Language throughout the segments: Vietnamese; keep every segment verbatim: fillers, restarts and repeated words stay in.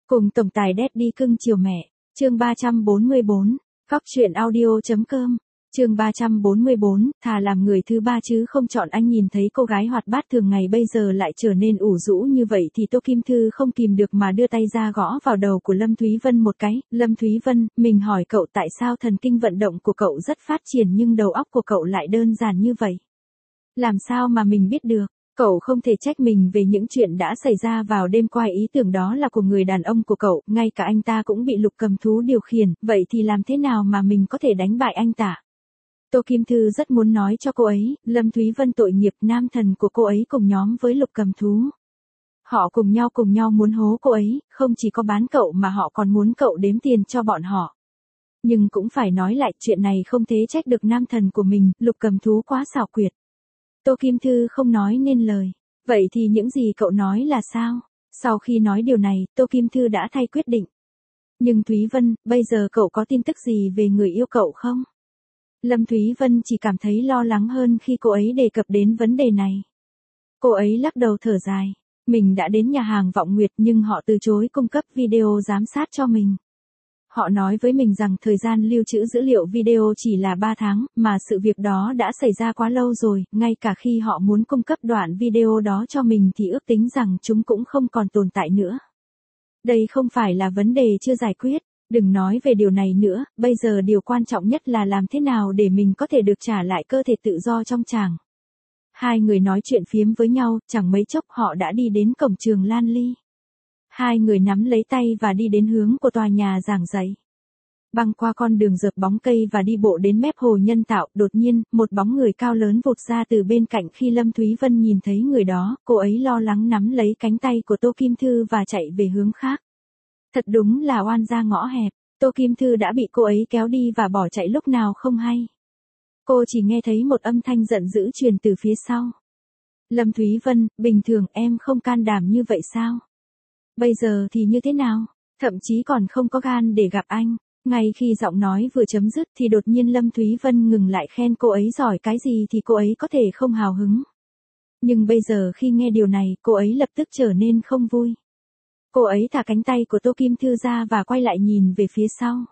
Cùng tổng tài Daddy cưng chiều mẹ, chương ba trăm bốn mươi bốn, Góc truyện audio.com, chương ba trăm bốn mươi bốn, thà làm người thứ ba chứ không chọn. Anh nhìn thấy cô gái hoạt bát thường ngày bây giờ lại trở nên ủ rũ như vậy thì Tô Kim Thư không kìm được mà đưa tay ra gõ vào đầu của Lâm Thúy Vân một cái. Lâm Thúy Vân, mình hỏi cậu tại sao thần kinh vận động của cậu rất phát triển nhưng đầu óc của cậu lại đơn giản như vậy? Làm sao mà mình biết được? Cậu không thể trách mình về những chuyện đã xảy ra vào đêm qua, ý tưởng đó là của người đàn ông của cậu, ngay cả anh ta cũng bị Lục Cầm Thú điều khiển, vậy thì làm thế nào mà mình có thể đánh bại anh ta? Tô Kim Thư rất muốn nói cho cô ấy, Lâm Thúy Vân tội nghiệp, nam thần của cô ấy cùng nhóm với Lục Cầm Thú. Họ cùng nhau cùng nhau muốn hố cô ấy, không chỉ có bán cậu mà họ còn muốn cậu đếm tiền cho bọn họ. Nhưng cũng phải nói lại, chuyện này không thể trách được nam thần của mình, Lục Cầm Thú quá xảo quyệt. Tô Kim Thư không nói nên lời. Vậy thì những gì cậu nói là sao? Sau khi nói điều này, Tô Kim Thư đã thay quyết định. Nhưng Thúy Vân, bây giờ cậu có tin tức gì về người yêu cậu không? Lâm Thúy Vân chỉ cảm thấy lo lắng hơn khi cô ấy đề cập đến vấn đề này. Cô ấy lắc đầu thở dài. Mình đã đến nhà hàng Vọng Nguyệt nhưng họ từ chối cung cấp video giám sát cho mình. Họ nói với mình rằng thời gian lưu trữ dữ liệu video chỉ là ba tháng, mà sự việc đó đã xảy ra quá lâu rồi, ngay cả khi họ muốn cung cấp đoạn video đó cho mình thì ước tính rằng chúng cũng không còn tồn tại nữa. Đây không phải là vấn đề chưa giải quyết, đừng nói về điều này nữa, bây giờ điều quan trọng nhất là làm thế nào để mình có thể được trả lại cơ thể tự do trong tràng. Hai người nói chuyện phiếm với nhau, chẳng mấy chốc họ đã đi đến cổng trường Lan Ly. Hai người nắm lấy tay và đi đến hướng của tòa nhà giảng dạy. Băng qua con đường dợp bóng cây và đi bộ đến mép hồ nhân tạo, đột nhiên, một bóng người cao lớn vụt ra từ bên cạnh. Khi Lâm Thúy Vân nhìn thấy người đó, cô ấy lo lắng nắm lấy cánh tay của Tô Kim Thư và chạy về hướng khác. Thật đúng là oan gia ngõ hẹp, Tô Kim Thư đã bị cô ấy kéo đi và bỏ chạy lúc nào không hay. Cô chỉ nghe thấy một âm thanh giận dữ truyền từ phía sau. Lâm Thúy Vân, bình thường em không can đảm như vậy sao? Bây giờ thì như thế nào? Thậm chí còn không có gan để gặp anh. Ngay khi giọng nói vừa chấm dứt thì đột nhiên Lâm Thúy Vân ngừng lại, khen cô ấy giỏi cái gì thì cô ấy có thể không hào hứng. Nhưng bây giờ khi nghe điều này, cô ấy lập tức trở nên không vui. Cô ấy thả cánh tay của Tô Kim Thư ra và quay lại nhìn về phía sau.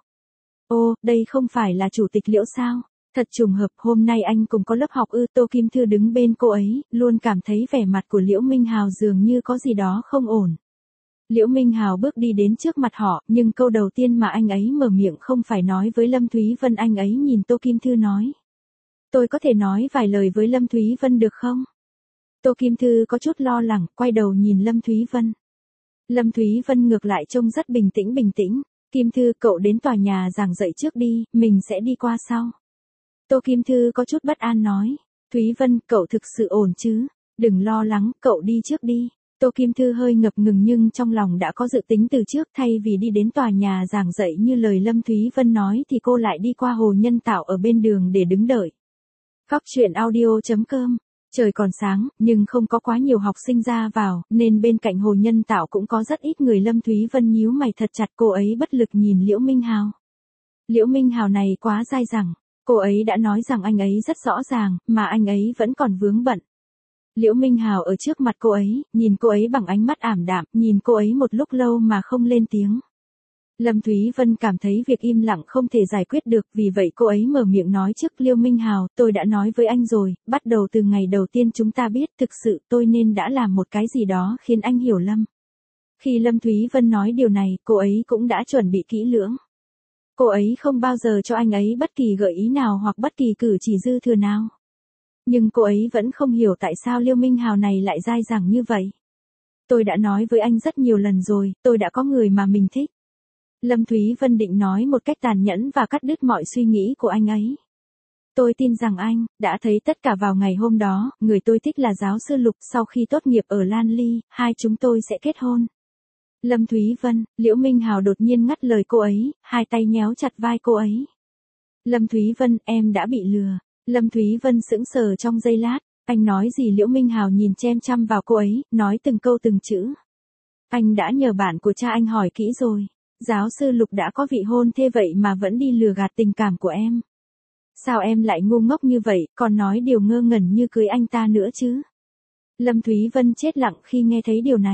Ô, đây không phải là chủ tịch Liễu sao? Thật trùng hợp, hôm nay anh cũng có lớp học ư? Tô Kim Thư đứng bên cô ấy, luôn cảm thấy vẻ mặt của Liễu Minh Hào dường như có gì đó không ổn. Liễu Minh Hào bước đi đến trước mặt họ, nhưng câu đầu tiên mà anh ấy mở miệng không phải nói với Lâm Thúy Vân. Anh ấy nhìn Tô Kim Thư nói. Tôi có thể nói vài lời với Lâm Thúy Vân được không? Tô Kim Thư có chút lo lắng, quay đầu nhìn Lâm Thúy Vân. Lâm Thúy Vân ngược lại trông rất bình tĩnh bình tĩnh. Kim Thư, cậu đến tòa nhà giảng dạy trước đi, mình sẽ đi qua sau. Tô Kim Thư có chút bất an nói. Thúy Vân, cậu thực sự ổn chứ? Đừng lo lắng, cậu đi trước đi. Tô Kim Thư hơi ngập ngừng nhưng trong lòng đã có dự tính từ trước. Thay vì đi đến tòa nhà giảng dạy như lời Lâm Thúy Vân nói thì cô lại đi qua hồ nhân tạo ở bên đường để đứng đợi. Góc truyện audio.com. Trời còn sáng, nhưng không có quá nhiều học sinh ra vào, nên bên cạnh hồ nhân tạo cũng có rất ít người. Lâm Thúy Vân nhíu mày thật chặt, cô ấy bất lực nhìn Liễu Minh Hào. Liễu Minh Hào này quá dai dẳng. Cô ấy đã nói rằng anh ấy rất rõ ràng, mà anh ấy vẫn còn vướng bận. Liễu Minh Hào ở trước mặt cô ấy, nhìn cô ấy bằng ánh mắt ảm đạm, nhìn cô ấy một lúc lâu mà không lên tiếng. Lâm Thúy Vân cảm thấy việc im lặng không thể giải quyết được, vì vậy cô ấy mở miệng nói trước. Liễu Minh Hào, tôi đã nói với anh rồi, bắt đầu từ ngày đầu tiên chúng ta biết, thực sự tôi nên đã làm một cái gì đó khiến anh hiểu lầm. Khi Lâm Thúy Vân nói điều này, cô ấy cũng đã chuẩn bị kỹ lưỡng. Cô ấy không bao giờ cho anh ấy bất kỳ gợi ý nào hoặc bất kỳ cử chỉ dư thừa nào. Nhưng cô ấy vẫn không hiểu tại sao Liễu Minh Hào này lại dai dẳng như vậy. Tôi đã nói với anh rất nhiều lần rồi, tôi đã có người mà mình thích. Lâm Thúy Vân định nói một cách tàn nhẫn và cắt đứt mọi suy nghĩ của anh ấy. Tôi tin rằng anh đã thấy tất cả vào ngày hôm đó, người tôi thích là giáo sư Lục, sau khi tốt nghiệp ở Lan Ly, hai chúng tôi sẽ kết hôn. Lâm Thúy Vân, Liễu Minh Hào đột nhiên ngắt lời cô ấy, hai tay nhéo chặt vai cô ấy. Lâm Thúy Vân, em đã bị lừa. Lâm Thúy Vân sững sờ trong giây lát, anh nói gì? Liễu Minh Hào nhìn chăm chăm vào cô ấy, nói từng câu từng chữ. Anh đã nhờ bạn của cha anh hỏi kỹ rồi. Giáo sư Lục đã có vị hôn thê vậy mà vẫn đi lừa gạt tình cảm của em. Sao em lại ngu ngốc như vậy, còn nói điều ngơ ngẩn như cưới anh ta nữa chứ? Lâm Thúy Vân chết lặng khi nghe thấy điều này.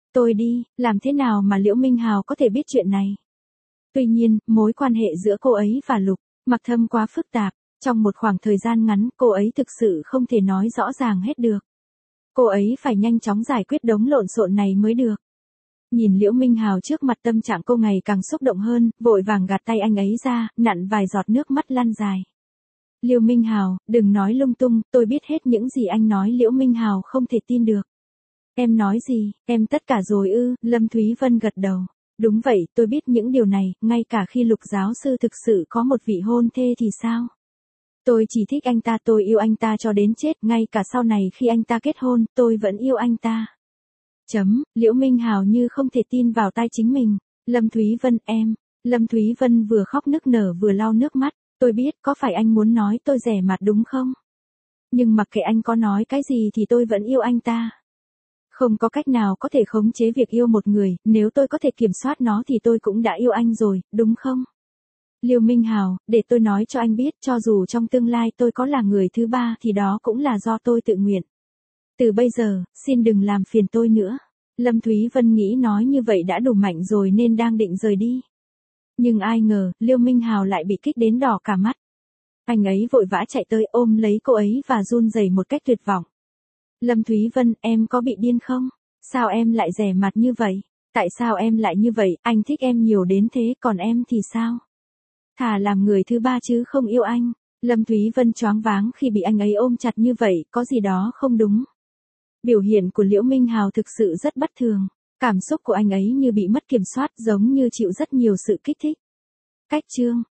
Tôi đi, làm thế nào mà Liễu Minh Hào có thể biết chuyện này? Tuy nhiên, mối quan hệ giữa cô ấy và Lục Mặc Thâm quá phức tạp, trong một khoảng thời gian ngắn cô ấy thực sự không thể nói rõ ràng hết được. Cô ấy phải nhanh chóng giải quyết đống lộn xộn này mới được. Nhìn Liễu Minh Hào trước mặt tâm trạng cô ngày càng xúc động hơn, vội vàng gạt tay anh ấy ra, nặn vài giọt nước mắt lăn dài. Liễu Minh Hào, đừng nói lung tung, tôi biết hết những gì anh nói. Liễu Minh Hào không thể tin được. Em nói gì, em tất cả rồi ư? Lâm Thúy Vân gật đầu. Đúng vậy, tôi biết những điều này, ngay cả khi Lục giáo sư thực sự có một vị hôn thê thì sao? Tôi chỉ thích anh ta, tôi yêu anh ta cho đến chết, ngay cả sau này khi anh ta kết hôn, tôi vẫn yêu anh ta. Chấm, Liễu Minh Hào như không thể tin vào tai chính mình. Lâm Thúy Vân, em. Lâm Thúy Vân vừa khóc nức nở vừa lau nước mắt. Tôi biết, có phải anh muốn nói tôi rẻ mặt đúng không? Nhưng mặc kệ anh có nói cái gì thì tôi vẫn yêu anh ta. Không có cách nào có thể khống chế việc yêu một người, nếu tôi có thể kiểm soát nó thì tôi cũng đã yêu anh rồi, đúng không? Liễu Minh Hào, để tôi nói cho anh biết, cho dù trong tương lai tôi có là người thứ ba thì đó cũng là do tôi tự nguyện. Từ bây giờ, xin đừng làm phiền tôi nữa. Lâm Thúy Vân nghĩ nói như vậy đã đủ mạnh rồi nên đang định rời đi. Nhưng ai ngờ, Liễu Minh Hào lại bị kích đến đỏ cả mắt. Anh ấy vội vã chạy tới ôm lấy cô ấy và run rẩy một cách tuyệt vọng. Lâm Thúy Vân, em có bị điên không? Sao em lại rẻ mặt như vậy? Tại sao em lại như vậy? Anh thích em nhiều đến thế, còn em thì sao? Thà làm người thứ ba chứ không yêu anh. Lâm Thúy Vân choáng váng khi bị anh ấy ôm chặt như vậy, có gì đó không đúng. Biểu hiện của Liễu Minh Hào thực sự rất bất thường. Cảm xúc của anh ấy như bị mất kiểm soát, giống như chịu rất nhiều sự kích thích. Cách chương